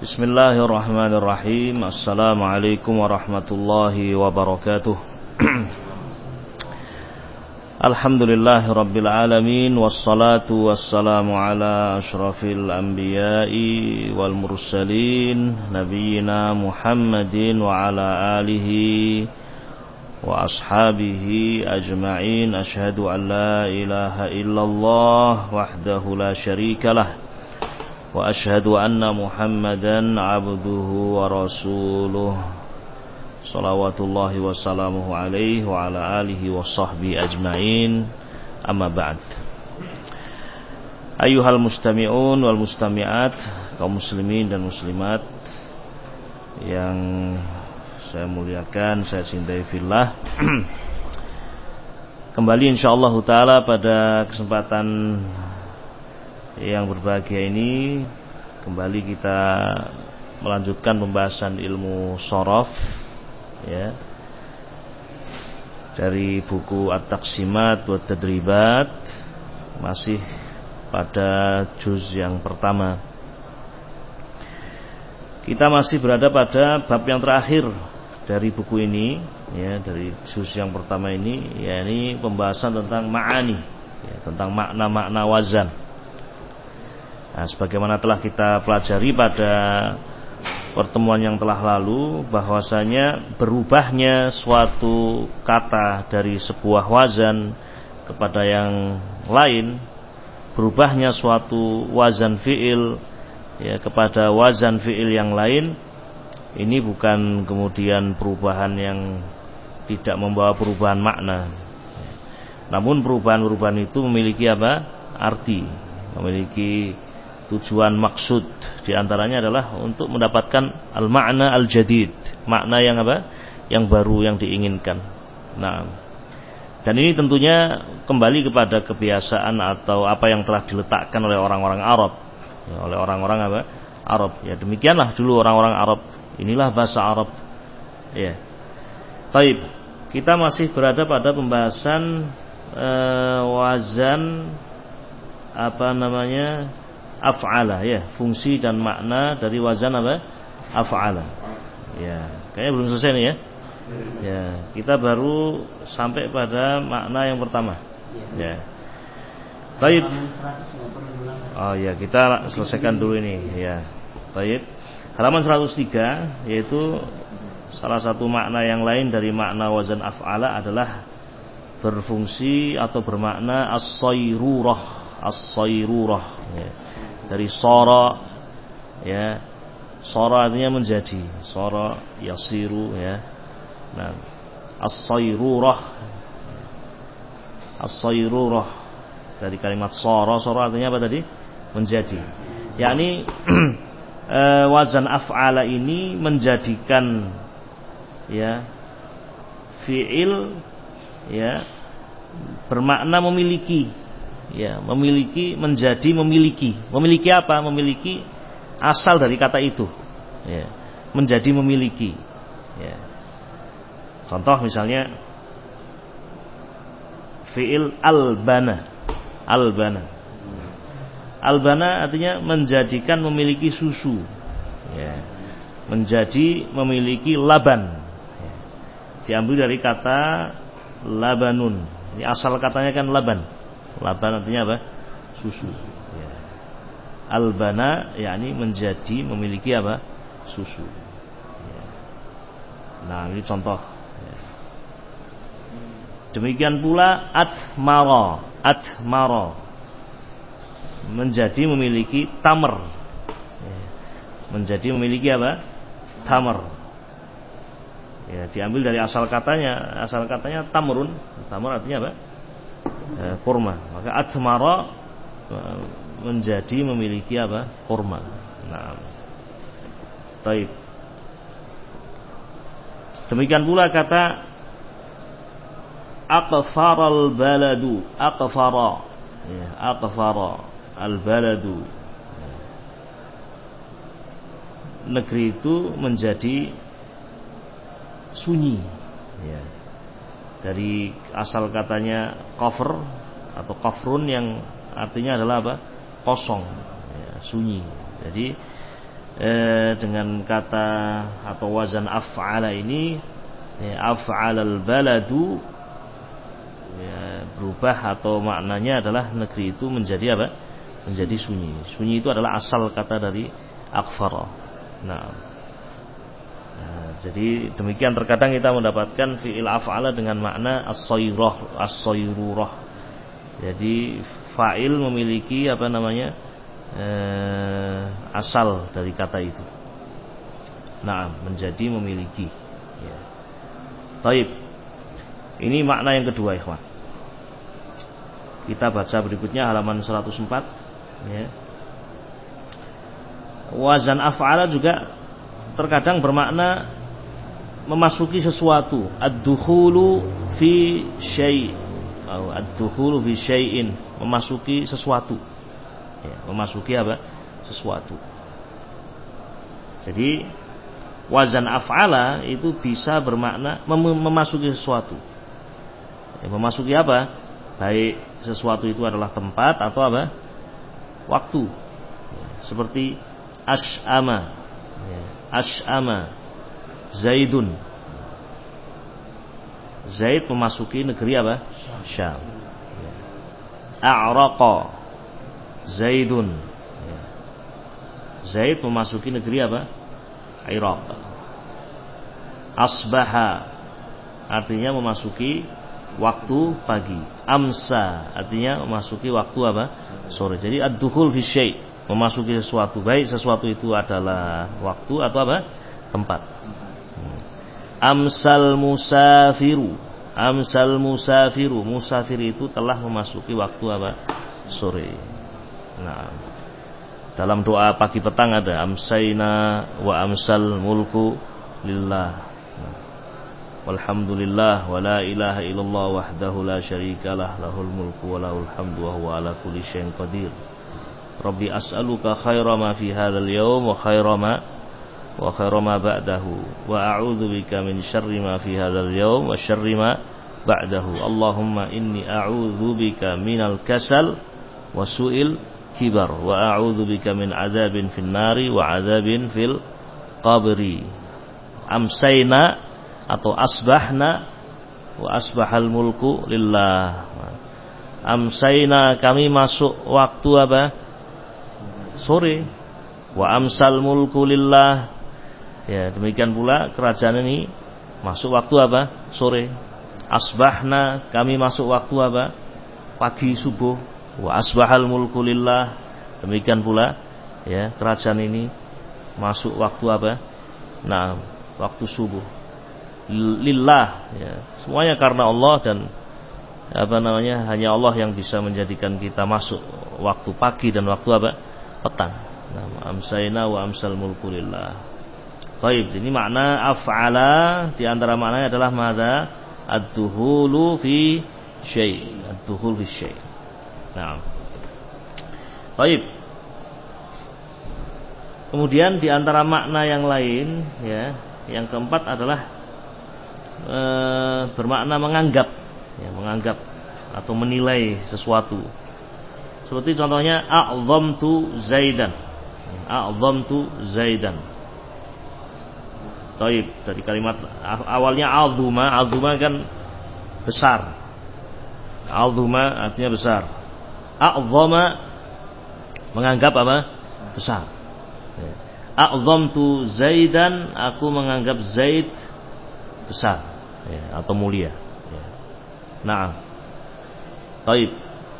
Bismillahirrahmanirrahim. Assalamualaikum warahmatullahi wabarakatuh. Alhamdulillahirabbil alamin, wassalatu wassalamu ala asyrafil anbiya'i wal mursalin nabiyyina Muhammadin wa ala alihi wa ashabihi ajma'in. Asyhadu an la ilaha illallah wahdahu la syarikalah wa asyhadu anna Muhammadan abduhu wa rasuluh salawatullahi wa salamuhu alaihi wa ala alihi wa sahbihi ajma'in. Amma ba'd. Ayyuhal mustami'un wal mustami'at, kaum muslimin dan muslimat yang saya muliakan, saya cintai fillah. Kembali insyaallah taala pada kesempatan yang berbahagia ini, kembali kita melanjutkan pembahasan ilmu shorof, ya, dari buku At-Taqsimat wa Tadribat, masih pada juz yang pertama. Kita masih berada pada bab yang terakhir dari buku ini, ya, dari juz yang pertama ini, yakni pembahasan tentang ma'ani, ya, tentang makna-makna wazan. Nah, sebagaimana telah kita pelajari pada pertemuan yang telah lalu, bahwasanya berubahnya suatu kata dari sebuah wazan kepada yang lain, berubahnya suatu wazan fi'il, ya, kepada wazan fi'il yang lain, ini bukan kemudian perubahan yang tidak membawa perubahan makna. Namun perubahan-perubahan itu memiliki apa? Arti, memiliki tujuan maksud. Di antaranya adalah untuk mendapatkan al-ma'na al-jadid, makna yang apa? Yang baru, yang diinginkan. Nah, dan ini tentunya kembali kepada kebiasaan atau apa yang telah diletakkan oleh orang-orang Arab, ya, oleh orang-orang apa? Arab. Ya, demikianlah dulu orang-orang Arab. Inilah bahasa Arab. Ya. Baik, kita masih berada pada pembahasan wazan apa namanya? Af'ala, ya, fungsi dan makna dari wazan apa? Af'ala. Ya, kayaknya belum selesai nih, ya. Ya, kita baru sampai pada makna yang pertama. Ya. Baik. Oh ya, kita selesaikan dulu ini, ya. Baik. Halaman 103, yaitu salah satu makna yang lain dari makna wazan af'ala adalah berfungsi atau bermakna as-sayrurah. As-sayrurah, ya. Dari sara, ya, sara artinya menjadi, sara yasiru, ya. Nah, as-sayrurah, as-sayrurah dari kalimat sara, sara artinya apa tadi? Menjadi. Yakni wazan af'ala ini menjadikan, ya, fi'il, ya, bermakna memiliki. Ya, memiliki, menjadi memiliki. Memiliki apa? Memiliki asal dari kata itu. Ya, menjadi memiliki. Ya. Contoh misalnya fi'il albana. Albana. Albana artinya menjadikan memiliki susu. Ya. Menjadi memiliki laban. Ya. Diambil dari kata labanun. Ini asal katanya kan laban. Laban artinya apa? Susu. Ya. Albana yakni menjadi memiliki apa? Susu. Ya. Nah, ini contoh. Ya. Demikian pula atmara. Atmara menjadi memiliki tamar. Ya. Menjadi memiliki apa? Tamar. Ya, diambil dari asal katanya. Asal katanya tamrun. Tamar artinya apa? Kurma. Maka atmara menjadi memiliki apa? Kurma. Nah, baik. Demikian pula kata aqfaral baladu. Aqfara, ya, aqfara al baladu. Negeri itu menjadi sunyi, ya. Dari asal katanya kafr atau kafrun yang artinya adalah apa? Kosong, ya, sunyi. Jadi dengan kata atau wazan af'ala ini, af'alal baladu, ya, berubah atau maknanya adalah negeri itu menjadi apa? Menjadi sunyi. Sunyi itu adalah asal kata dari akfara. Nah, jadi demikian terkadang kita mendapatkan fi'il af'ala dengan makna as-sayrah, as-sayrurah. Jadi fa'il memiliki apa namanya? Asal dari kata itu. Nah, menjadi memiliki. Ya. Baik. Ini makna yang kedua, ikhwan. Kita baca berikutnya halaman 104. Ya. Wazan af'ala juga terkadang bermakna memasuki sesuatu. Ad-dukhulu fi syai', atau ad-dukhulu fi syai'in, memasuki sesuatu. Ya, memasuki apa? Sesuatu. Jadi wazan af'ala itu bisa bermakna memasuki sesuatu. Ya, memasuki apa? Baik sesuatu itu adalah tempat atau apa? Waktu. Ya, seperti ash'ama. Ya, ash'ama Zaidun. Zaid memasuki negeri apa? Syam. Ya. A'raqa Zaidun. Zaid memasuki negeri apa? Iraq. Asbaha artinya memasuki waktu pagi. Amsa artinya memasuki waktu apa? Sore. Jadi ad-dukhul fi syai', memasuki sesuatu, baik sesuatu itu adalah waktu atau apa? Tempat. Amsal musafiru. Amsal musafiru. Musafir itu telah memasuki waktu apa? Sore. Nah, dalam doa pagi petang ada amsayna wa amsal mulku lillah. Walhamdulillah wa la ilaha illallah wahdahu la syarikalah lahul mulku wa lahul hamdu wa huwa ala kulli syai'in qadir. Rabbi as'aluka khaira ma fi hadzal yawm wa khaira ma ba'dahu wa a'udzu bika min syarri ma fi hadzal yawm wa syarri ma ba'dahu. Allahumma inni a'udzu bika minal kasal wa su'il kibar wa a'udzu bika min adzabin fin nari wa adzabin fil qabri. Amsayna atau asbahna wa asbahal mulku lillah. Amsayna kami masuk waktu apa? Sore. Wa amsal mulku lillah. Ya, demikian pula kerajaan ini masuk waktu apa? Sore. Asbahna kami masuk waktu apa? Pagi subuh. Wa asbahal mulku lillah. Demikian pula ya, kerajaan ini masuk waktu apa? Nah, waktu subuh. Lillah ya, semuanya karena Allah dan apa namanya? Hanya Allah yang bisa menjadikan kita masuk waktu pagi dan waktu apa? Petang. Nah, amsayna wa amsal mulku lillah. Baik, ini makna af'ala di antara maknanya adalah madza? Ad-dukhulu fi syai'. Ad-dukhul fi syai'. Nah, baik. Kemudian di antara makna yang lain, ya, yang keempat adalah bermakna menganggap, ya, menganggap atau menilai sesuatu. Seperti contohnya a'zamtu Zaidan. A'zamtu Zaidan. Baik, dari kalimat awalnya azuma, azuma kan besar. Azuma artinya besar. A'zama menganggap apa? Besar. A'zamtu Zaidan, aku menganggap Zaid besar, ya, atau mulia. Ya. Nah, baik.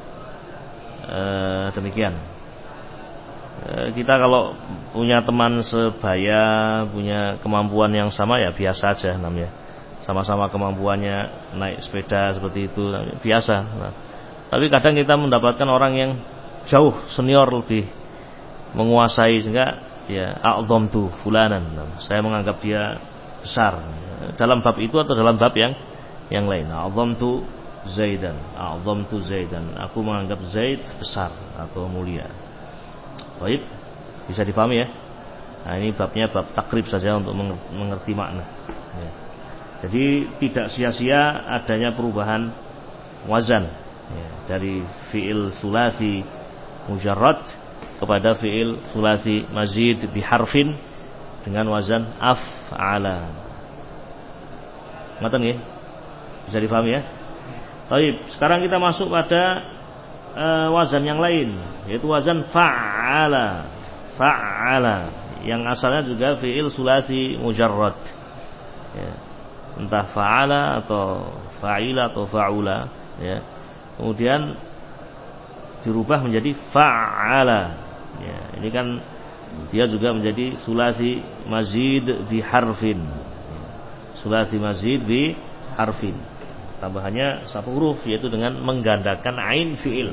Demikian. Kita kalau punya teman sebaya, punya kemampuan yang sama ya biasa aja namanya. Sama-sama kemampuannya naik sepeda seperti itu biasa. Nah, tapi kadang kita mendapatkan orang yang jauh senior, lebih menguasai, sehingga ya a'zamtu fulanan. Nah, saya menganggap dia besar dalam bab itu atau dalam bab yang lain. A'zamtu Zaidan, a'zamtu Zaidan. Aku menganggap Zaid besar atau mulia. Baik, bisa dipahami ya. Nah, ini babnya bab takrib saja untuk mengerti makna. Ya. Jadi tidak sia-sia adanya perubahan wazan, ya, dari fi'il sulasi mujarrad kepada fi'il sulasi mazid biharfin dengan wazan af'ala. Ngoten nggih? Bisa difahami ya? Baik, sekarang kita masuk pada wazan yang lain, yaitu wazan fa'ala. Fa'ala yang asalnya juga fi'il sulasi mujarrad. Ya. Entah fa'ala atau fa'ila atau fa'ula, ya. Kemudian dirubah menjadi fa'ala. Ya, ini kan dia juga menjadi sulasi mazid bi harfin. Sulasi mazid bi harfin. Tambahannya satu huruf, yaitu dengan menggandakan ain fi'il.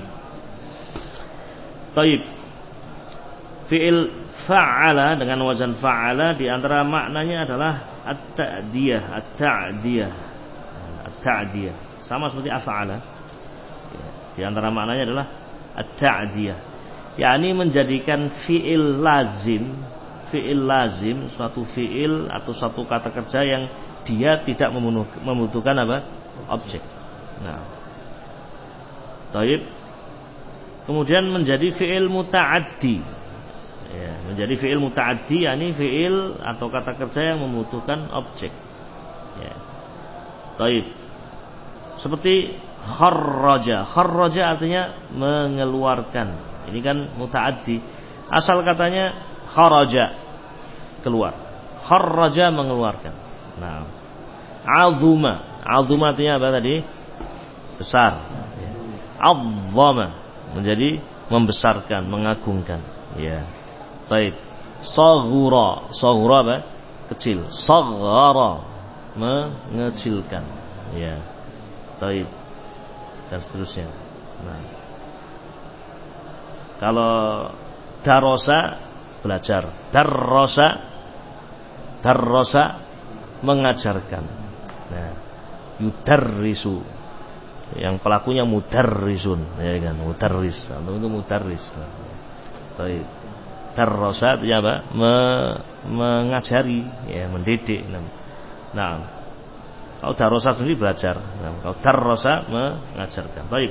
Taib. Fi'il fa'ala dengan wazan fa'ala di antara maknanya adalah at-ta'diyah, at-ta'diyah. At-ta'diyah. Sama seperti af'ala. Di antara maknanya adalah at-ta'diyah. yakni menjadikan fi'il lazim, suatu fi'il atau suatu kata kerja yang dia tidak membutuhkan apa? Objek. Nah. Baik. Kemudian menjadi fi'il muta'addi. Ya, menjadi fi'il muta'addi yakni fi'il atau kata kerja yang membutuhkan objek. Ya. Baik. Seperti kharraja. Kharraja artinya mengeluarkan. Ini kan muta'addi. Asal katanya kharaja, keluar. Kharraja mengeluarkan. Nah, azuma. Azuma artinya apa tadi? Besar. Azzama menjadi membesarkan, mengagungkan. Ya. Baik. Saghura. Saghura apa? Kecil. Saghara mengecilkan. Ya. Baik. Dan seterusnya. Nah. Kalau darosa belajar, darrosa mengajarkan. Nah, yudarrisu, yang pelakunya mudarrisun, ya kan, mudarris, itu mudarris. Baik, darrosa itu apa? Mengajari, ya, mendidik. Nah, kalau darrosa sendiri belajar, nah, kalau darrosa mengajarkan. Baik.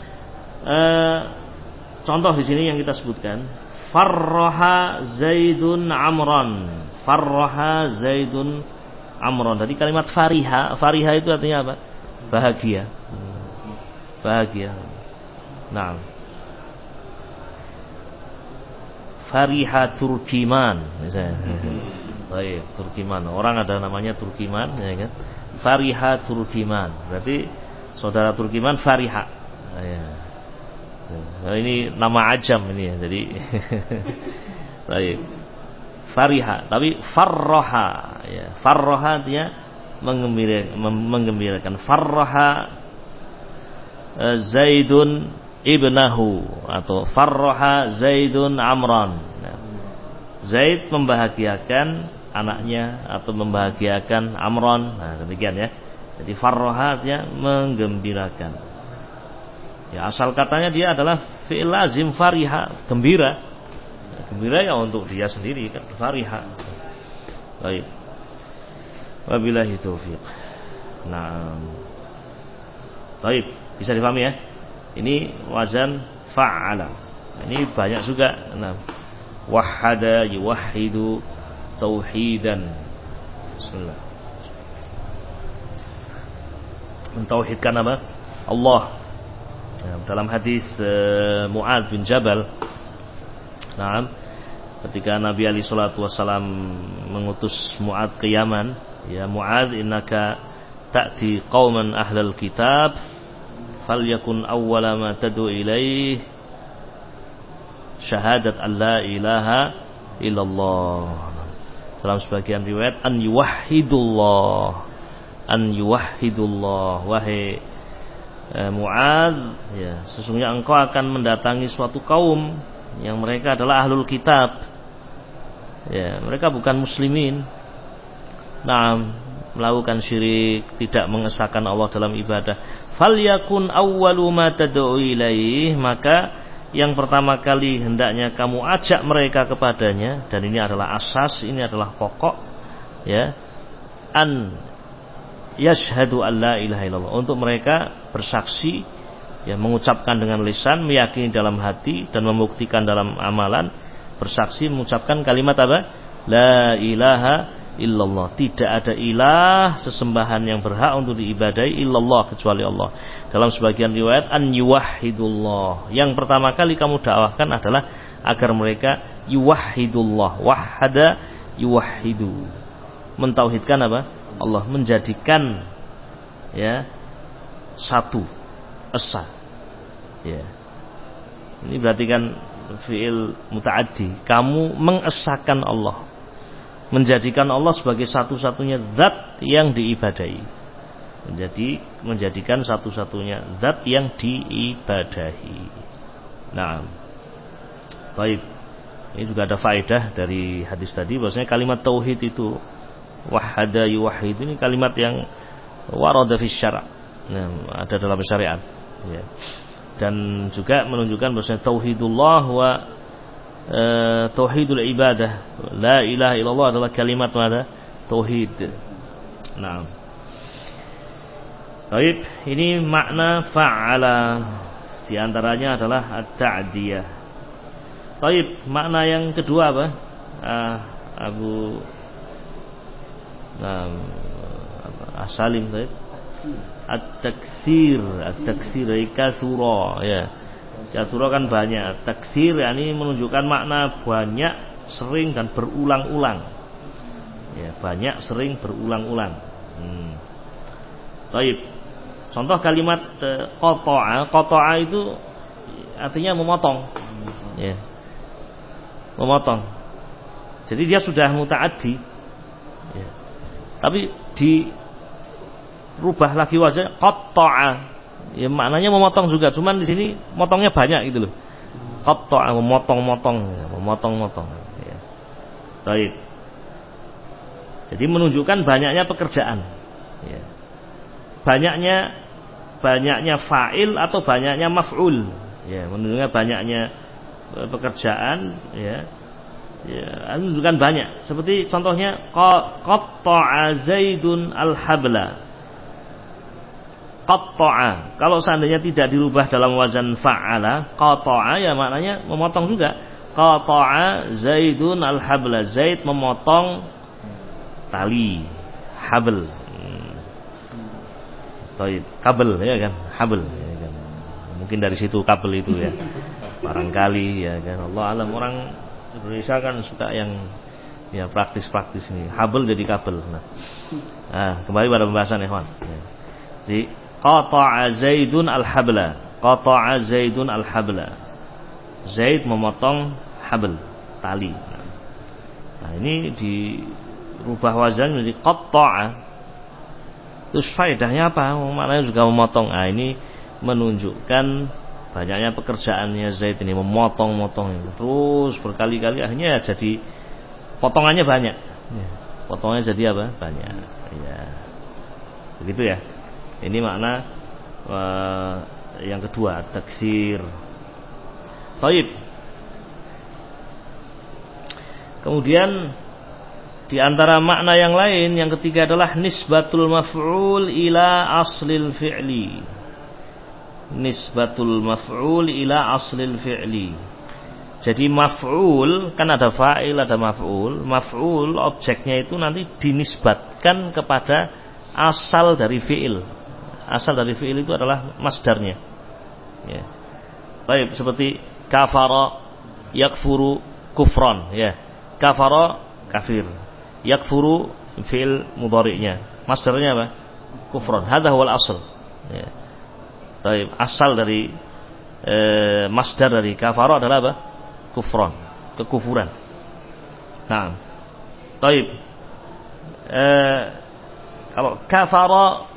Contoh di sini yang kita sebutkan, farraha Zaidun Amran. Farraha Zaidun Amran. Dari kalimat fariha, fariha itu artinya apa? Bahagia. Bahagia. Nah. Fariha Turkiman misalnya. Baik, Turkiman. Orang ada namanya Turkiman, ya kan? Fariha Turkiman. Berarti saudara Turkiman Fariha. Ya. Nah, ini nama ajam ini ya. Jadi baik. Fariha, tapi farraha ya. Farraha artinya menggembirakan. Farraha Zaidun ibnahu atau farraha Zaidun Amran. Nah, Zaid membahagiakan anaknya atau membahagiakan Amran. Nah, demikian ya. Jadi farraha artinya menggembirakan. Ya, asal katanya dia adalah fi'il lazim fariha, gembira. Ya, gembira ya untuk dia sendiri kan, fariha. Baik. Wabillahi taufiq. Nah. Baik, bisa dipahami ya? Ini wazan fa'ala. Ini banyak juga. Nah, wahada yuwahhidu tauhidan. Bismillah. Mentauhidkan apa? Allah. Dalam hadis Mu'adz bin Jabal, nah, ketika Nabi alaihi salatu wasallam mengutus Mu'adz ke Yaman, ya Mu'adz, innaka ta'ti qauman ahlal kitab, falyakun awwala ma tad'u ilaih syahadat an la ilaha illallah. Dalam sebagian riwayat an yuwahhidullah, wahai Mu'adz, ya, sesungguhnya engkau akan mendatangi suatu kaum yang mereka adalah ahlul kitab. Ya, mereka bukan muslimin. Nah, melakukan syirik, tidak mengesahkan Allah dalam ibadah. Falyakun awwalu ma tad'u ilaih, maka yang pertama kali hendaknya kamu ajak mereka kepadanya, dan ini adalah asas, ini adalah pokok, ya, an yashhadu an la ilaha illallah, untuk mereka bersaksi Ya, mengucapkan dengan lisan, meyakini dalam hati dan membuktikan dalam amalan, bersaksi mengucapkan kalimat apa? La ilaha illallah. Tidak ada ilah sesembahan yang berhak untuk diibadahi illallah kecuali Allah. Dalam sebagian riwayat an yuwahhidullah. Yang pertama kali kamu dakwahkan adalah agar mereka yuwahhidullah. Wahhada yuwahhidu. Mentauhidkan apa? Allah, menjadikan ya satu, esa. Ya. Ini berarti kan fi'il muta'addi. Kamu mengesahkan Allah, menjadikan Allah sebagai satu-satunya zat yang diibadahi. Menjadikan satu-satunya zat yang diibadahi. Nah, baik. Ini juga ada faedah dari hadis tadi, bahwasanya kalimat tauhid itu wahhada yuwahhid ini kalimat yang warada fi syara'. Nah, ada dalam syariat. Ya. Dan juga menunjukkan bahwasanya tauhidullah wa tauhidul ibadah, la ilaha illallah adalah kalimat mana? Tauhid. Nah. Baik, ini makna fa'ala. Di antaranya adalah at-ta'diyah. Baik, makna yang kedua apa? Salim baik. At-taksir dari kasura ya. Kasura kan banyak. Taksir yakni menunjukkan makna banyak, sering dan berulang-ulang. Ya, banyak, sering, berulang-ulang. Baik. Contoh kalimat qata'a itu artinya memotong. Ya. Memotong. Jadi dia sudah muta'addi. Ya. Tapi rubah lagi wajah qatta'a. Ya maknanya memotong juga, cuman di sini motongnya banyak gitu loh. Qatta'a memotong-motong ya. Baik. Jadi menunjukkan banyaknya pekerjaan. Ya. Banyaknya fa'il atau banyaknya maf'ul. Ya, menunjukkan banyaknya pekerjaan ya. Ya, menunjukkan banyak. Seperti contohnya qatta'a Zaidun al-habla. Qatta'a, kalau seandainya tidak dirubah dalam wazan fa'ala, qata'a ya maknanya memotong juga. Qata'a Zaidun al-habla, Zaid memotong tali, habl. Kabel ya kan, habl ya kan. Mungkin dari situ kabel itu ya. Barangkali ya kan, Allah alam. Orang Indonesia kan suka yang ya praktis-praktis ini. Habl jadi kabel. Nah, kembali pada pembahasan ikhwan. Ya. Jadi qata'a Zaidun al-habla. Qata'a Zaidun al-habla. Zaid memotong habl, tali. Nah, ini dirubah wazan menjadi qatta'a. Terus faedahnya apa? Maknanya juga memotong. Nah, ini menunjukkan banyaknya pekerjaannya Zaid ini, memotong-motong terus berkali-kali, akhirnya jadi potongannya banyak. Potongannya jadi apa? Banyak. Ya. Begitu ya. Ini makna yang kedua, taksir. Taib. Kemudian di antara makna yang lain, yang ketiga adalah nisbatul maf'ul ila aslil fi'li. Nisbatul maf'ul ila aslil fi'li. Jadi maf'ul kan ada fa'il, ada maf'ul. Maf'ul objeknya itu nanti dinisbatkan kepada asal dari fi'il. Asal dari fi'il itu adalah masdarnya. Ya. Baik, seperti kafara yakfuru kufran, ya. Kafara kafir. Yakfuru fi'il mudhari'nya. Masdarnya apa? Kufran. Hadza huwal asl. Ya. Baik, asal dari masdar dari kafara adalah apa? Kufran, kekufuran. Nah. Baik. Kalau kafara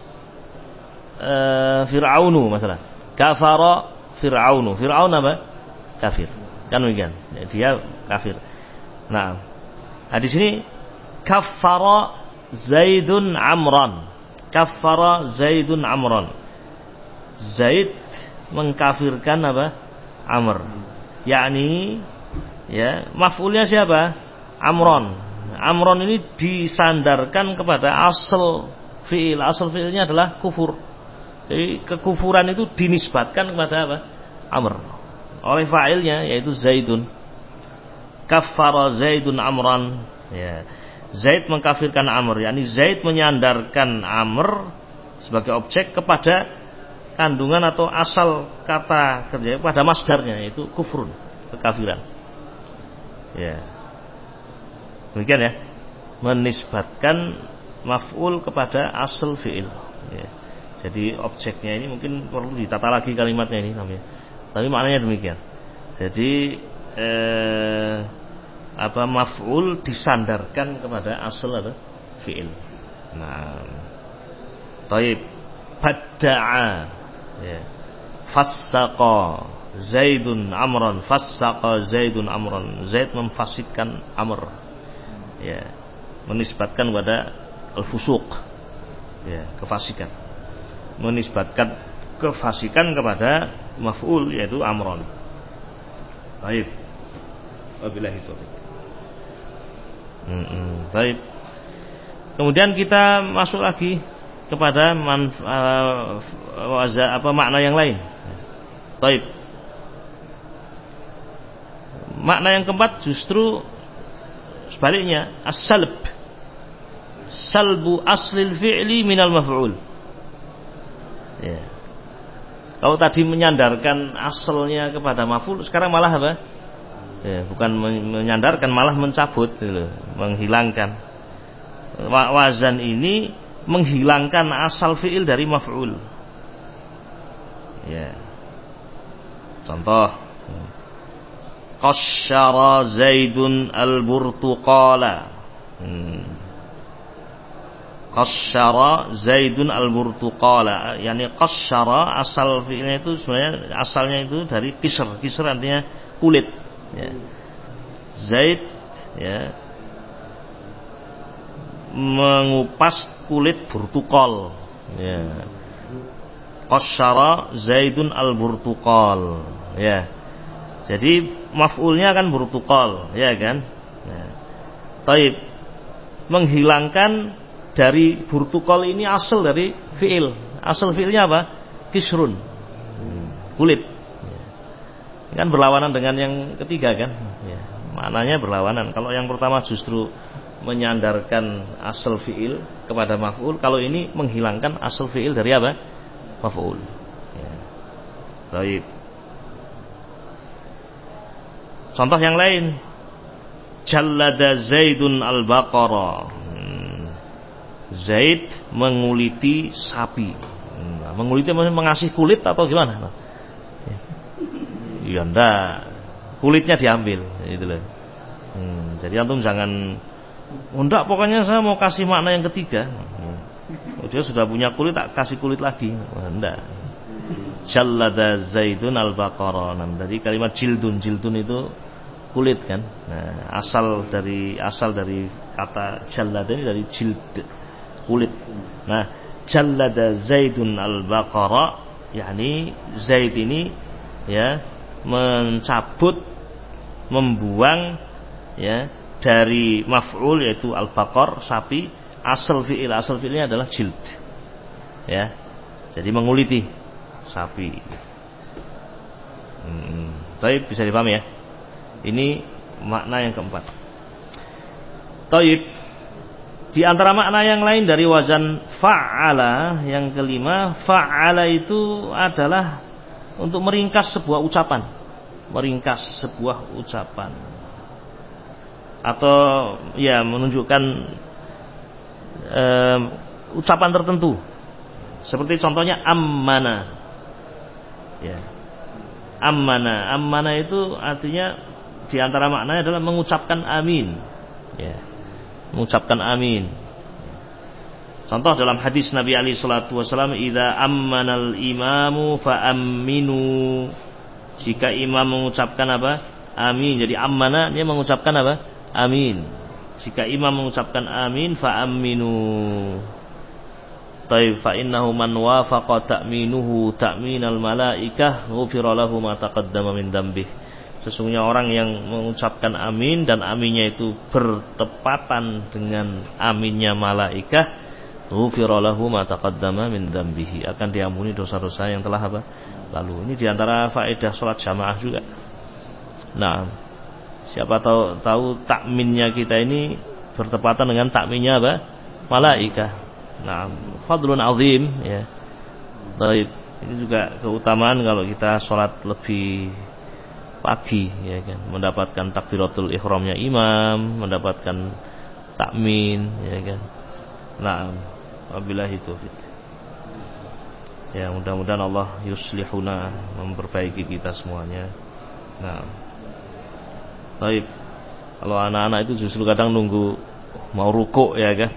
Fir'aunu masalah. Kafara Fir'aunu. Fir'aun apa? Kafir. Kan begitu. Dia kafir. Nah, di sini kafara Zaidun Amran. Kafara Zaidun Amran. Zaid mengkafirkan apa? Amr. Yakni ya, maf'ulnya siapa? Amron. Amron ini disandarkan kepada asal fi'il. Asal fi'ilnya adalah kufur. Jadi kekufuran itu dinisbatkan kepada apa? Amr. Oleh fa'ilnya yaitu Zaidun. Kaffara Zaidun Amran. Ya. Zaid mengkafirkan Amr, yakni Zaid menyandarkan Amr sebagai objek kepada kandungan atau asal kata kerja pada masdarnya, yaitu kufrun, kekafiran. Ya. Demikian ya. Menisbatkan maf'ul kepada asal fi'il. Ya. Jadi objeknya ini mungkin perlu ditata lagi kalimatnya ini namanya. Tapi maknanya demikian. Jadi maf'ul disandarkan kepada asal atau fi'il. Nah, taib badda'a, ya. Fassaqa Zaidun Amran, fassaqa Zaidun Amran. Zaid memfasidkan Amr. Ya, menisbatkan kepada al-fusuq. Ya, kefasikan. Menisbatkan kefasikan kepada maf'ul yaitu Amran. Taib. Wabillahi taufiq. Baik. Kemudian kita masuk lagi kepada makna yang lain. Baik. Makna yang keempat justru sebaliknya, as-salb. Salbu aslil fi'li minal maf'ul. Ya. Kalau tadi menyandarkan asalnya kepada maf'ul, sekarang malah apa? Ya, bukan menyandarkan, malah mencabut gitu, menghilangkan. Wazan ini menghilangkan asal fi'il dari maf'ul. Ya. Contoh, qasyara Zaidun al-burtuqala. Qasyara Zaidun al-burtuqala. Yani qasyara asal fi'ilnya itu sebenarnya asalnya itu dari kisr. Kisr artinya kulit. Ya. Zaid ya mengupas kulit burtukol. Ya. Qasyara Zaidun al-burtuqal. Ya. Jadi maf'ulnya kan burtukol, ya kan? Ya. Taib. Menghilangkan dari burtukol ini asal dari fi'il. Asal fi'ilnya apa? Kisrun. Kulit. Kan berlawanan dengan yang ketiga kan? Ya, maknanya berlawanan. Kalau yang pertama justru menyandarkan asal fi'il kepada maf'ul, kalau ini menghilangkan asal fi'il dari apa? Maf'ul. Ya. Baik. Contoh yang lain, jallada Zaidun al-baqara. Zaid menguliti sapi. Menguliti maksudnya mengasih kulit atau gimana? Ya enggak, kulitnya diambil gitu loh. Jadi antum jangan enggak, pokoknya saya mau kasih makna yang ketiga. Dia sudah punya kulit, tak kasih kulit lagi. Enggak. Jallada Zaidun al-baqara. Dari kalimat jildun itu kulit kan. Nah, asal dari kata jallada ini dari jild, kulit. Nah, jallada Zaidun al-baqara, yakni Zaid ini ya mencabut, membuang ya dari maf'ul yaitu al-baqar, sapi, asal fi'ilnya adalah jild. Ya. Jadi menguliti sapi. Baik, bisa dipahami ya. Ini makna yang keempat. Taib. Di antara makna yang lain dari wazan fa'ala yang kelima, fa'ala itu adalah untuk meringkas sebuah ucapan. Meringkas sebuah ucapan. Atau ya menunjukkan ucapan tertentu. Seperti contohnya ammana. Ya. Ammana itu artinya di antara maknanya adalah mengucapkan amin. Ya. Mengucapkan amin. Contoh dalam hadis Nabi alaihi salatu wasallam, idza ammanal imamu fa aminu. Jika imam mengucapkan apa? Amin. Jadi ammana dia mengucapkan apa? Amin. Jika imam mengucapkan amin fa aminu. Taib fa innahu man wafaqa ta'minuhu ta'minal malaikah ghufira lahu ma taqaddama min dzambih. Sesungguhnya orang yang mengucapkan amin dan aminnya itu bertepatan dengan aminnya malaikah, ghufira lahu ma taqaddama min dzambihi, akan diampuni dosa-dosa yang telah apa? Lalu. Ini diantara faedah salat jamaah juga. Nah, siapa tahu takminnya kita ini bertepatan dengan takminnya apa? Malaikah. Nah, fadlun azim ya. Baik, ini juga keutamaan kalau kita salat lebih pagi ya kan, mendapatkan takbiratul ihramnya imam, mendapatkan takmin ya kan. Nah, wabillahi taufik. Ya, mudah-mudahan Allah yuslihuna, memperbaiki kita semuanya. Nah, baik. Kalau anak-anak itu justru kadang nunggu mau rukuk ya kan.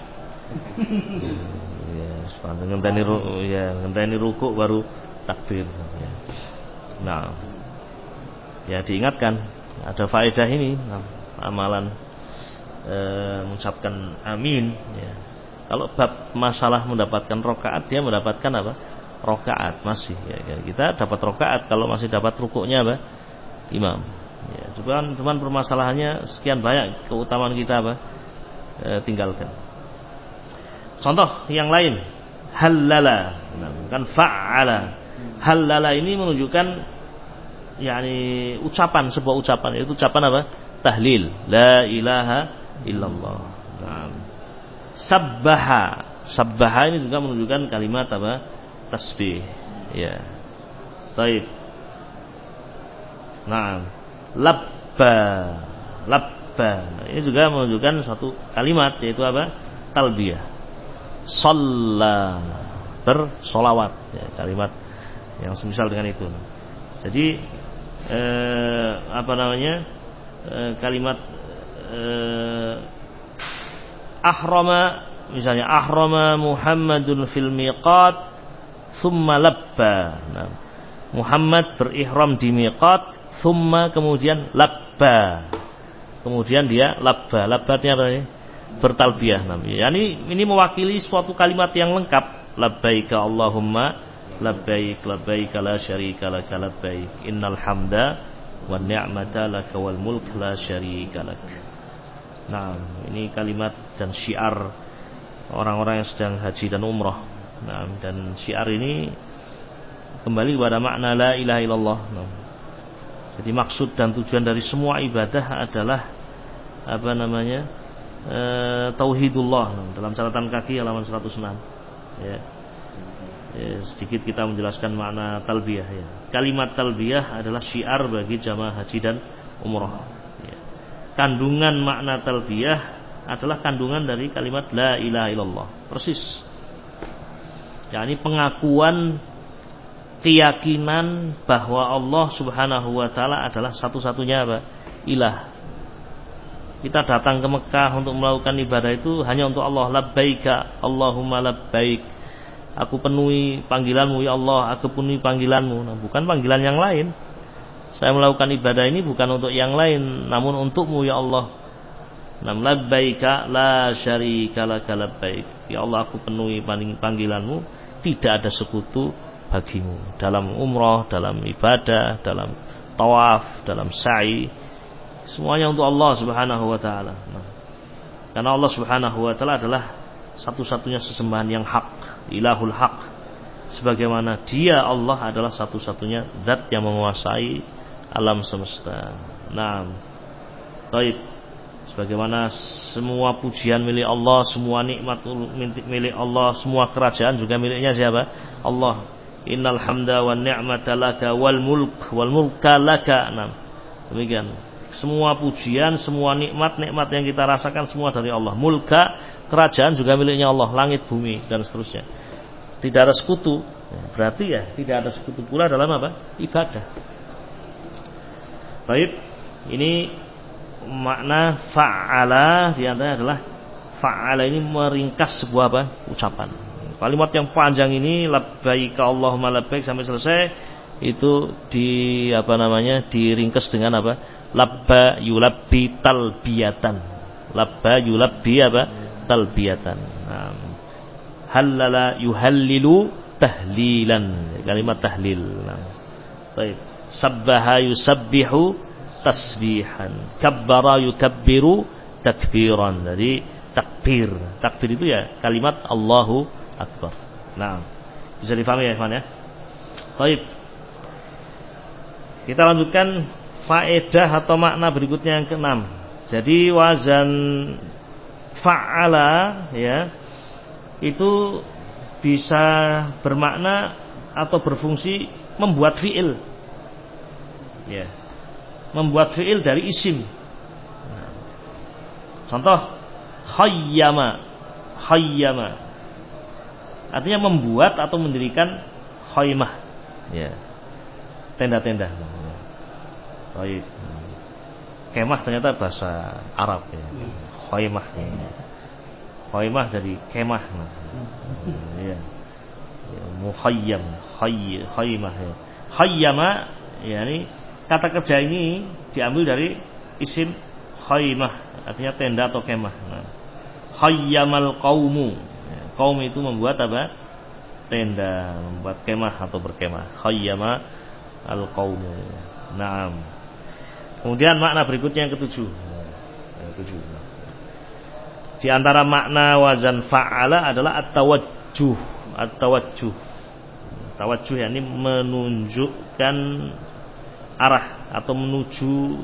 Ya, sepanjang ngenteni rukuk baru takbir ya. Nah, ya diingatkan ada faedah ini amalan mengucapkan amin ya. Kalau bab masalah mendapatkan rokaat, dia mendapatkan apa? Rokaat masih ya. Kita dapat rokaat kalau masih dapat rukuknya apa? Imam ya. Cuman permasalahannya sekian banyak keutamaan kita apa? Tinggalkan. Contoh yang lain, halala, bukan fa'ala. Halala ini menunjukkan yakni ucapan, sebuah ucapan, yaitu ucapan apa? Tahlil, la ilaha illallah. Nah, sabbaha ini juga menunjukkan kalimat apa? Tasbih. Ya. Baik. Nah, labba. Ini juga menunjukkan suatu kalimat, yaitu apa? Talbiyah. Shalla, bersolawat ya, kalimat yang semisal dengan itu. Jadi kalimat ahrama, misalnya ahrama Muhammadun fil miqat thumma labba. Nah, Muhammad berihram di miqat, thumma kemudian labba. Kemudian dia labba. Labba artinya apa ini? Bertalbiyah namanya. Ini mewakili suatu kalimat yang lengkap. Labbaika Allahumma labbaik labbaik la syarika laka labbaik innal hamda wan ni'mata laka wal mulk la syarika lak. Nah, ini kalimat dan syiar orang-orang yang sedang haji dan umrah. Nah, dan syiar ini kembali kepada makna la ilaha illallah. Nah, jadi maksud dan tujuan dari semua ibadah adalah tauhidullah. Dalam catatan kaki halaman 106 ya. Sedikit kita menjelaskan makna talbiyah ya. Kalimat talbiyah adalah syiar bagi jamaah haji dan umrah ya. Kandungan makna talbiyah adalah kandungan dari kalimat la ilaha illallah, persis. yakni pengakuan keyakinan bahwa Allah Subhanahu wa taala adalah satu-satunya apa? Ilah. Kita datang ke Mekah untuk melakukan ibadah itu hanya untuk Allah. Labbaika Allahumma labbaik. Aku penuhi panggilanmu ya Allah, aku penuhi panggilanmu. Nah, bukan panggilan yang lain. Saya melakukan ibadah ini bukan untuk yang lain, namun untukmu ya Allah. Nam labbaika la syarika laka labbaik. Ya Allah, aku penuhi panggilanmu, tidak ada sekutu bagimu. Dalam umrah, dalam ibadah, dalam tawaf, dalam sa'i, semuanya untuk Allah Subhanahu wa taala. Nah, karena Allah Subhanahu wa taala adalah satu-satunya sesembahan yang hak, ilahul hak. Sebagaimana Dia Allah adalah satu-satunya zat yang menguasai alam semesta. Nah, baik. Sebagaimana semua pujian milik Allah, semua nikmat milik Allah, semua kerajaan juga miliknya siapa? Allah. Innal hamda wan ni'mata laka wal mulka laka. Nah, demikian. Semua pujian, semua nikmat yang kita rasakan semua dari Allah. Mulka, kerajaan juga miliknya Allah, langit, bumi dan seterusnya. Tidak ada sekutu. Berarti ya tidak ada sekutu pula dalam apa? Ibadah. Baik, ini makna fa'ala di antaranya adalah fa'ala ini meringkas sebuah apa? Ucapan. Kalimat yang panjang ini labbaika Allahumma labbaik sampai selesai itu diringkas dengan apa? Labba yulabbi talbiyatan. Labba yulabbi apa? Talbiyatan. Nah, halala yuhallilu tahlilan. Kalimat tahlil. Nah, baik. Sabbaha yusabbihu tasbihan. Kabbara yukabbiru takbiran. Jadi takbir. Takbir itu ya kalimat Allahu Akbar. Nah, bisa difahami ya, ikhwan ya? Baik. Kita lanjutkan faedah atau makna berikutnya yang ke-6. Jadi wazan fa'ala ya itu bisa bermakna atau berfungsi membuat fi'il. Ya. Membuat fi'il dari isim. Contoh khayyama. Khayyama artinya membuat atau mendirikan khaymah. Ya. Tenda-tenda. Baik. Kemah ternyata bahasa Arab ya. Khaymah. Ya. Khaymah jadi kemah. Ya. Mukhayyam, khaymah ya. Khayyama yakni kata kerja ini diambil dari isim khaymah, artinya tenda atau kemah. Nah, khayyamal qaumu. Ya, kaum itu membuat apa? Tenda, membuat kemah atau berkemah. Khayyama al qaumu. Naam. Kemudian makna berikutnya yang ketujuh. Di antara makna wazan fa'ala adalah at-tawajjuh. At-tawajjuh. Tawajjuh yakni menunjukkan arah atau menuju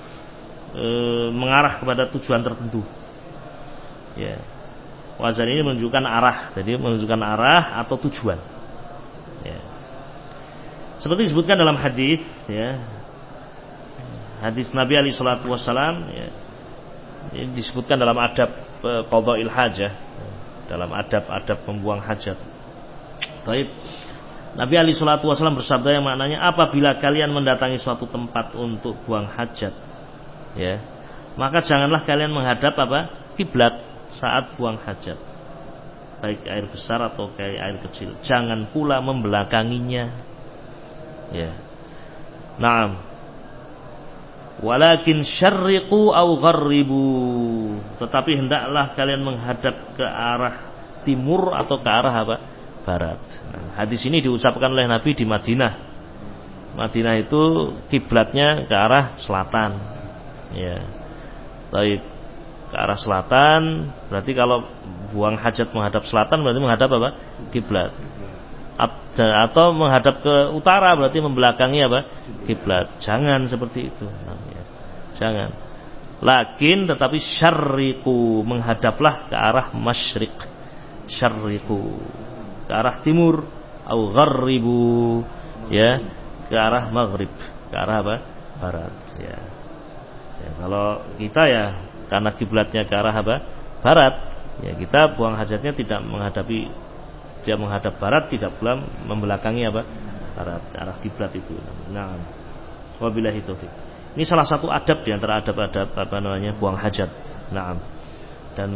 mengarah kepada tujuan tertentu. Ya. Wazan ini menunjukkan arah, jadi menunjukkan arah atau tujuan. Ya. Seperti disebutkan dalam hadis, ya. Hadis Nabi alaihi salatu wasallam, ya. Ini disebutkan dalam adab qadha'il hajah, dalam adab-adab membuang hajat. Baik. Nabi alaihi salatu wasallam bersabda yang maknanya apabila kalian mendatangi suatu tempat untuk buang hajat, ya, maka janganlah kalian menghadap apa? Kiblat saat buang hajat. Baik air besar atau kayak air kecil. Jangan pula membelakanginya. Ya. Naam. Walakin syarriqu au gharribu. Tetapi hendaklah kalian menghadap ke arah timur atau ke arah apa? Barat. Nah, hadis ini diucapkan oleh Nabi di Madinah. Madinah itu kiblatnya ke arah selatan. Ya. Baik. Ke arah selatan, berarti kalau buang hajat menghadap selatan berarti menghadap apa? Kiblat. Atau menghadap ke utara berarti membelakangi apa? Kiblat. Jangan seperti itu. Nah, ya. Jangan. Lakin tetapi syarriqu, menghadaplah ke arah masyriq. Syarriqu, ke arah timur, au gharribu, ya, ke arah maghrib, ke arah apa? Barat, ya. Ya, kalau kita ya karena kiblatnya ke arah apa? Barat, ya kita buang hajatnya tidak menghadap barat, tidak pula membelakangi apa? Barat, arah kiblat itu. Nah, wabillahi taufik. Ini salah satu adab di antara adab-adab apa namanya? Buang hajat. Nah, dan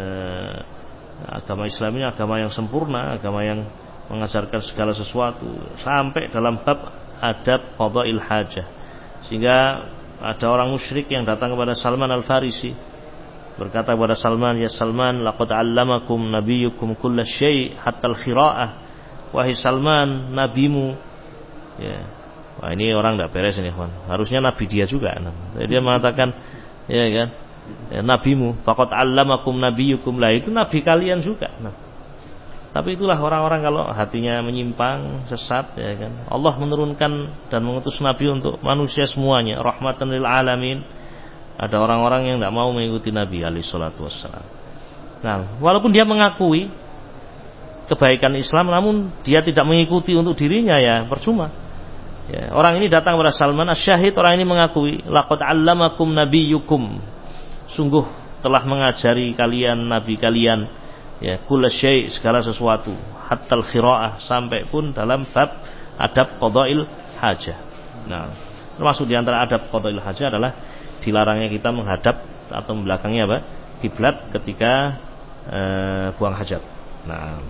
agama Islam ini agama yang sempurna, agama yang mengajarkan segala sesuatu sampai dalam bab adab qadha'il hajah. Sehingga ada orang musyrik yang datang kepada Salman Al-Farisi, berkata kepada Salman, "Ya Salman, laqad 'allamakum nabiyyukum kulla syai' hatta al-khira'ah." Wahai Salman, nabimu, ya. Wah, ini orang enggak beres ini, kawan. Harusnya nabi dia juga. Jadi dia mengatakan, ya kan? Ya, nabimu, faqad 'allamakum nabiyyukum, lah itu nabi kalian juga. Nah, tapi itulah orang-orang kalau hatinya menyimpang, sesat, ya kan. Allah menurunkan dan mengutus nabi untuk manusia semuanya, rahmatan lil alamin. Ada orang-orang yang tidak mau mengikuti Nabi alaihi salatu wassalam. Nah, walaupun dia mengakui kebaikan Islam, namun dia tidak mengikuti untuk dirinya, ya percuma. Ya, orang ini datang kepada Salman Asy-Syahid, orang ini mengakui, laqad 'allamakum nabiyyukum, sungguh telah mengajari kalian nabi kalian, ya, kulla syai', segala sesuatu, hatta al-khira'ah, sampai pun dalam bab adab qadha'il hajah. Nah, termasuk di antara adab qadha'il hajah adalah dilarangnya kita menghadap atau membelakangi apa? Kiblat ketika buang hajat. Nah,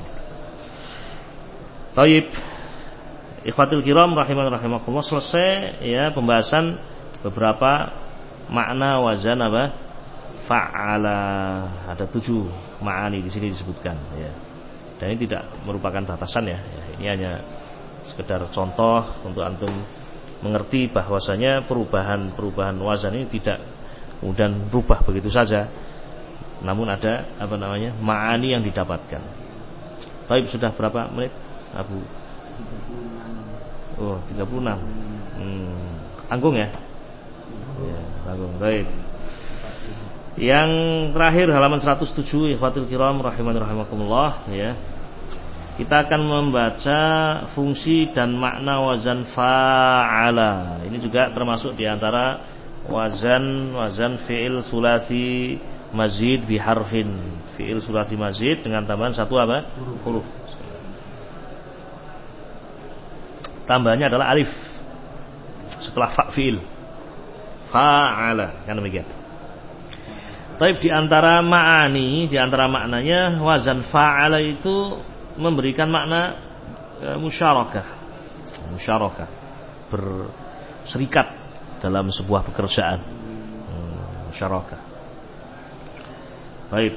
taib. Ikhwatul kiram rahimakumullah, selesai ya pembahasan beberapa makna wazan apa? Fa'ala. Ada 7 ma'ani di sini disebutkan, ya. Dan ini tidak merupakan batasan, ya. Ini hanya sekedar contoh untuk antum mengerti bahwasanya perubahan wazan ini tidak kemudian berubah begitu saja. namun ada ma'ani yang didapatkan. Taib, sudah berapa menit Abu? 36. Tanggung ya? Ya, tanggung. Baik. Yang terakhir halaman 107, ikhwatul kiram rahimani rahimakumullah, ya. Kita akan membaca fungsi dan makna wazan fa'ala. Ini juga termasuk di antara wazan fi'il sulasi mazid bi harfin. Fi'il sulasi mazid dengan tambahan satu huruf. Tambahannya adalah alif setelah fi'il. Fa'ala, kan demikian. Tapi di antara maknanya wazan fa'ala itu memberikan makna musyarakah, berserikat dalam sebuah pekerjaan. Musyarakah. Baik.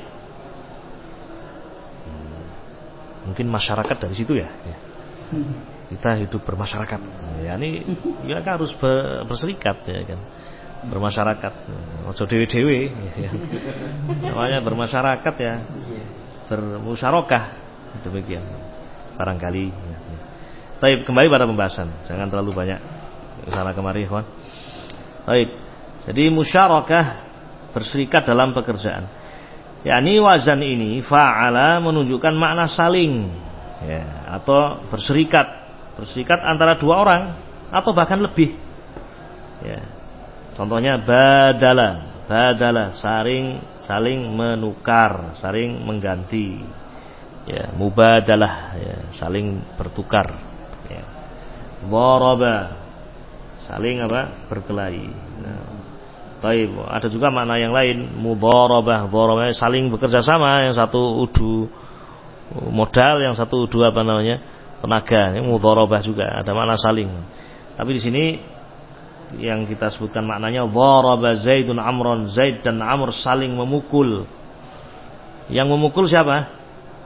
Mungkin masyarakat dari situ ya. Kita hidup bermasyarakat. Ya ini ya kan harus berserikat ya kan. Bermasyarakat. Ojo dewe-dewe ya. Namanya bermasyarakat ya. Bermusyarakah. Demikian barangkali ya. Baik, kembali pada pembahasan, jangan terlalu banyak kesana kemari, kawan. Baik, jadi musyarakah, berserikat dalam pekerjaan. yakni wazan ini fa'ala menunjukkan makna saling ya, atau berserikat antara dua orang atau bahkan lebih ya. Contohnya badala saling menukar, saling mengganti ya, mubadalah ya, saling bertukar ya. Dharaba saling berkelahi. Nah, baik, ada juga makna yang lain, mudharabah, saling bekerja sama, yang satu udu modal, yang satu udu tenaga. Ini mudharabah juga ada makna saling. Tapi di sini yang kita sebutkan maknanya dharaba Zaidun Amron, Zaid dan Amr saling memukul. Yang memukul siapa?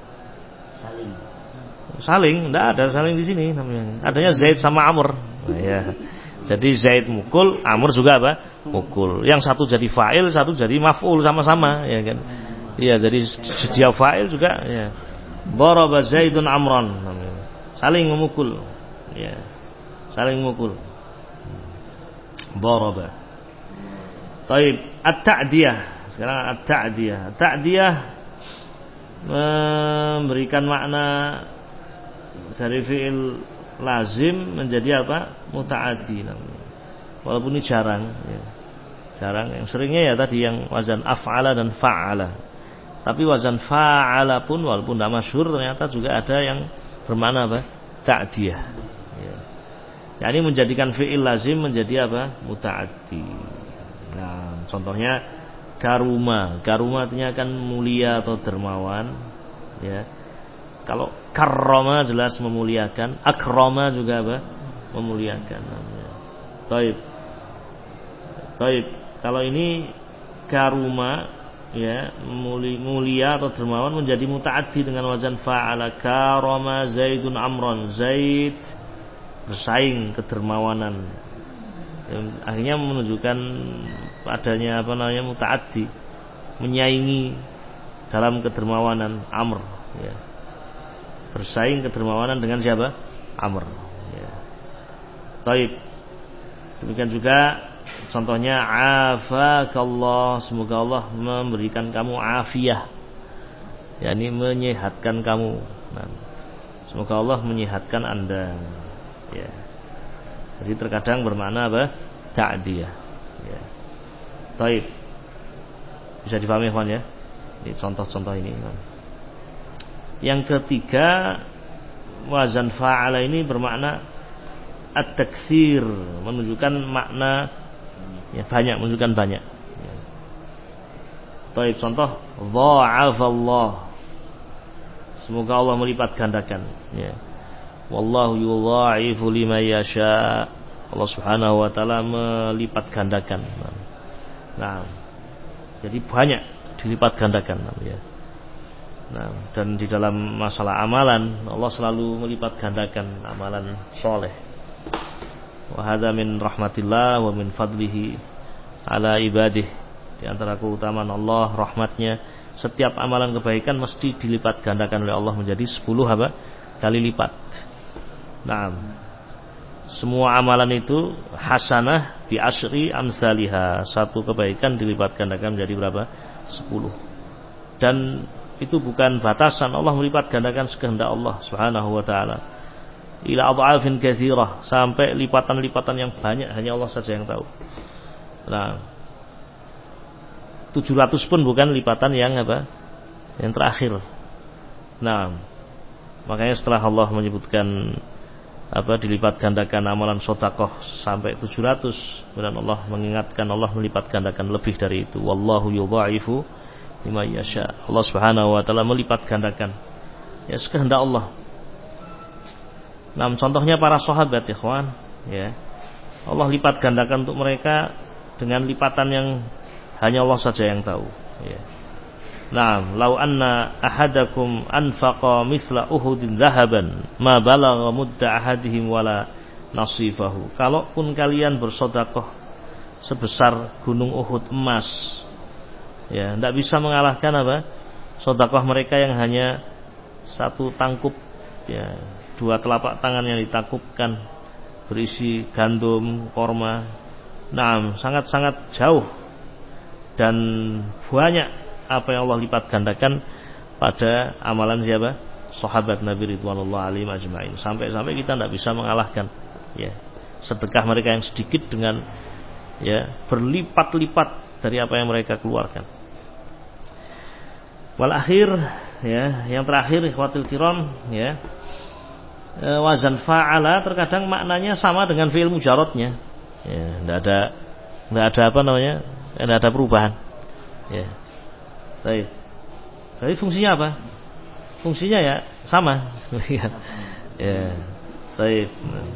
Saling, tidak ada saling di sini namanya. Adanya Zaid sama Amr. Ya. Jadi Zaid mukul, Amr juga mukul. Yang satu jadi fa'il, satu jadi maf'ul sama-sama, ya kan? Iya, jadi dia fa'il juga, ya. Daraba Zaidun Amran. Saling memukul. Ya. Saling memukul. Daraba. Baik, at-ta'diyah. Sekarang at-ta'diyah. At-ta'diyah memberikan makna dari fi'il lazim menjadi muta'addi namanya. Walaupun ini jarang ya. Jarang, yang seringnya ya tadi yang wazan af'ala dan fa'ala. Tapi wazan fa'ala pun walaupun tidak masyhur ternyata juga ada yang bermakna ta'diyah ya. Yani menjadikan fi'il lazim menjadi muta'addi. Nah, contohnya karuma artinya kan mulia atau dermawan ya. Kalau karrama jelas memuliakan, akrama juga memuliakan. Taib. Kalau ini karuma ya, mulia atau dermawan menjadi mutaaddi dengan wazan fa'ala. Karama Zaidun Amron, Zaid bersaing kedermawanan. Akhirnya menunjukkan adanya mutaaddi, menyaingi dalam kedermawanan Amr ya. Bersaing kedermawanan dengan siapa? Amr ya. Taib. Demikian juga contohnya afakallah, semoga Allah memberikan kamu afiyah, yakni menyehatkan kamu. Nah, semoga Allah menyehatkan Anda ya. Jadi terkadang bermakna ta'diyah ya. Taib. Bisa difahami kawan ya. Ini contoh-contoh ini. Yang ketiga, wazan fa'ala ini bermakna at-taktsir, menunjukkan makna ya, banyak, menunjukkan banyak ya. Baik, contoh dha'afallah, semoga Allah melipat gandakan ya. Wallahu yudha'ifu liman yasha, Allah Subhanahu wa taala melipat gandakan. Nah, jadi banyak dilipat gandakan ya. Nah, dan di dalam masalah amalan Allah selalu melipat gandakan amalan soleh. Wa hadza min rahmatillah wa min fadlihi ala ibadih. Di antara keutamaan Allah, rahmatnya, setiap amalan kebaikan mesti dilipat gandakan oleh Allah menjadi 10 kali lipat. Nah, semua amalan itu hasanah bi asyri amsalihha. Satu kebaikan dilipat gandakan menjadi berapa? 10. Dan itu bukan batasan, Allah melipat gandakan sekehendak Allah Subhanahu wa taala. Ila adhafin katsirah, sampai lipatan-lipatan yang banyak hanya Allah saja yang tahu. Nah, 700 pun bukan lipatan yang yang terakhir. Nah, makanya setelah Allah menyebutkan dilipat gandakan amalan sedekah sampai 700, kemudian Allah mengingatkan Allah melipat gandakan lebih dari itu. Wallahu yudha'ifu liman yasha. Allah Subhanahu wa taala melipat gandakan ya sekehendak Allah. Nah, contohnya para sahabat, ikhwan, ya. Allah lipat gandakan untuk mereka dengan lipatan yang hanya Allah saja yang tahu, ya. Nah, lau anna ahadakum anfaqa misla Uhudin dhahaban ma balagha mudda ahadihim wala nasifahu. Kalaupun kalian bersedekah sebesar gunung Uhud emas, ya, tidak bisa mengalahkan sedekah mereka yang hanya satu tangkup, ya, 2 telapak tangan yang ditakupkan berisi gandum, korma. Nah, sangat-sangat jauh dan banyak apa yang Allah lipat gandakan pada amalan siapa? Sahabat Nabi ridwanullah alaihim ajma'in. Sampai-sampai kita tidak bisa mengalahkan, ya, sedekah mereka yang sedikit dengan, ya, berlipat-lipat dari apa yang mereka keluarkan. Wal akhir, ya, yang terakhir ikhwatul kiram, ya, wazan fa'ala terkadang maknanya sama dengan fi'il mujaradnya, ya, tidak ada perubahan, ya. Baik. Jadi fungsinya apa? Fungsinya ya sama. Ya. Baik.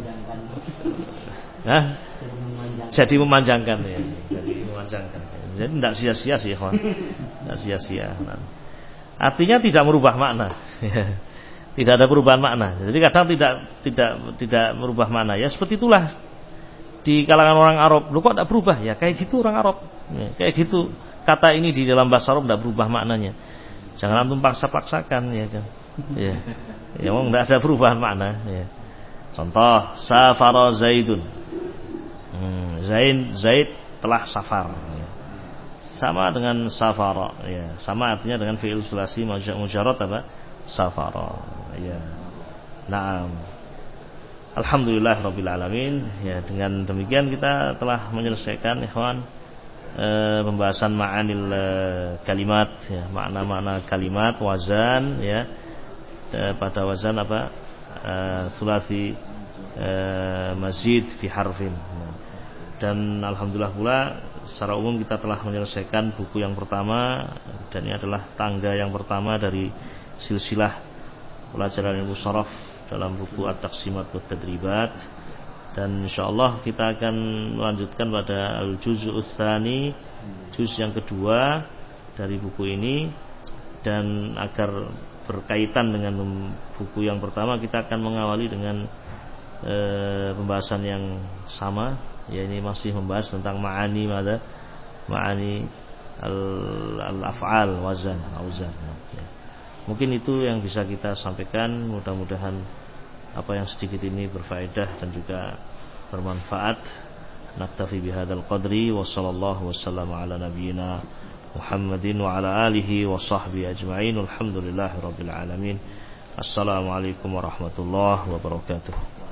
Hah? Jadi memanjangkan, ya. Jadi memanjangkan. Jadi tidak sia-sia sih, ikhwan. Tidak sia-sia. Artinya tidak merubah makna. Tidak ada perubahan makna. Jadi kadang tidak merubah makna. Ya seperti itulah di kalangan orang Arab. Loh kok tidak berubah? Ya kayak gitu orang Arab. Ya, kayak gitu. Kata ini di dalam bahasa Arab tidak berubah maknanya. Jangan antum paksa-paksakan, ya kan. Ya. Ya memang tidak ada perubahan makna, ya. Contoh, safara Zaidun. Zaid telah safar. Ya. Sama dengan safara, ya. Sama artinya dengan fi'il sulasi mujarrad safara. Ya. Naam. Alhamdulillah rabbil alamin. Ya, dengan demikian kita telah menyelesaikan, ikhwan, pembahasan ma'anil kalimat, ya, makna-makna kalimat, wazan, ya, pada wazan sulasi mazid fi harfin. Dan alhamdulillah pula secara umum kita telah menyelesaikan buku yang pertama, dan ini adalah tangga yang pertama dari silsilah pelajaran ilmu sharaf dalam buku At-Taqsimat wa Tadribat. Dan insyaallah kita akan melanjutkan pada al-juz'us tsani, juz yang kedua dari buku ini. Dan agar berkaitan dengan buku yang pertama, kita akan mengawali dengan pembahasan yang sama, ya, ini masih membahas tentang ma'ani al-af'al, wazan. Ya. Mungkin itu yang bisa kita sampaikan. Mudah-mudahan apa yang sedikit ini berfaedah dan juga bermanfaat. Naktafi bihadzal qadri wa sallallahu wasallam ala nabiyyina Muhammadin wa ala alihi wa sahbihi ajma'in. Alhamdulillahirabbil alamin. Assalamualaikum warahmatullahi wabarakatuh.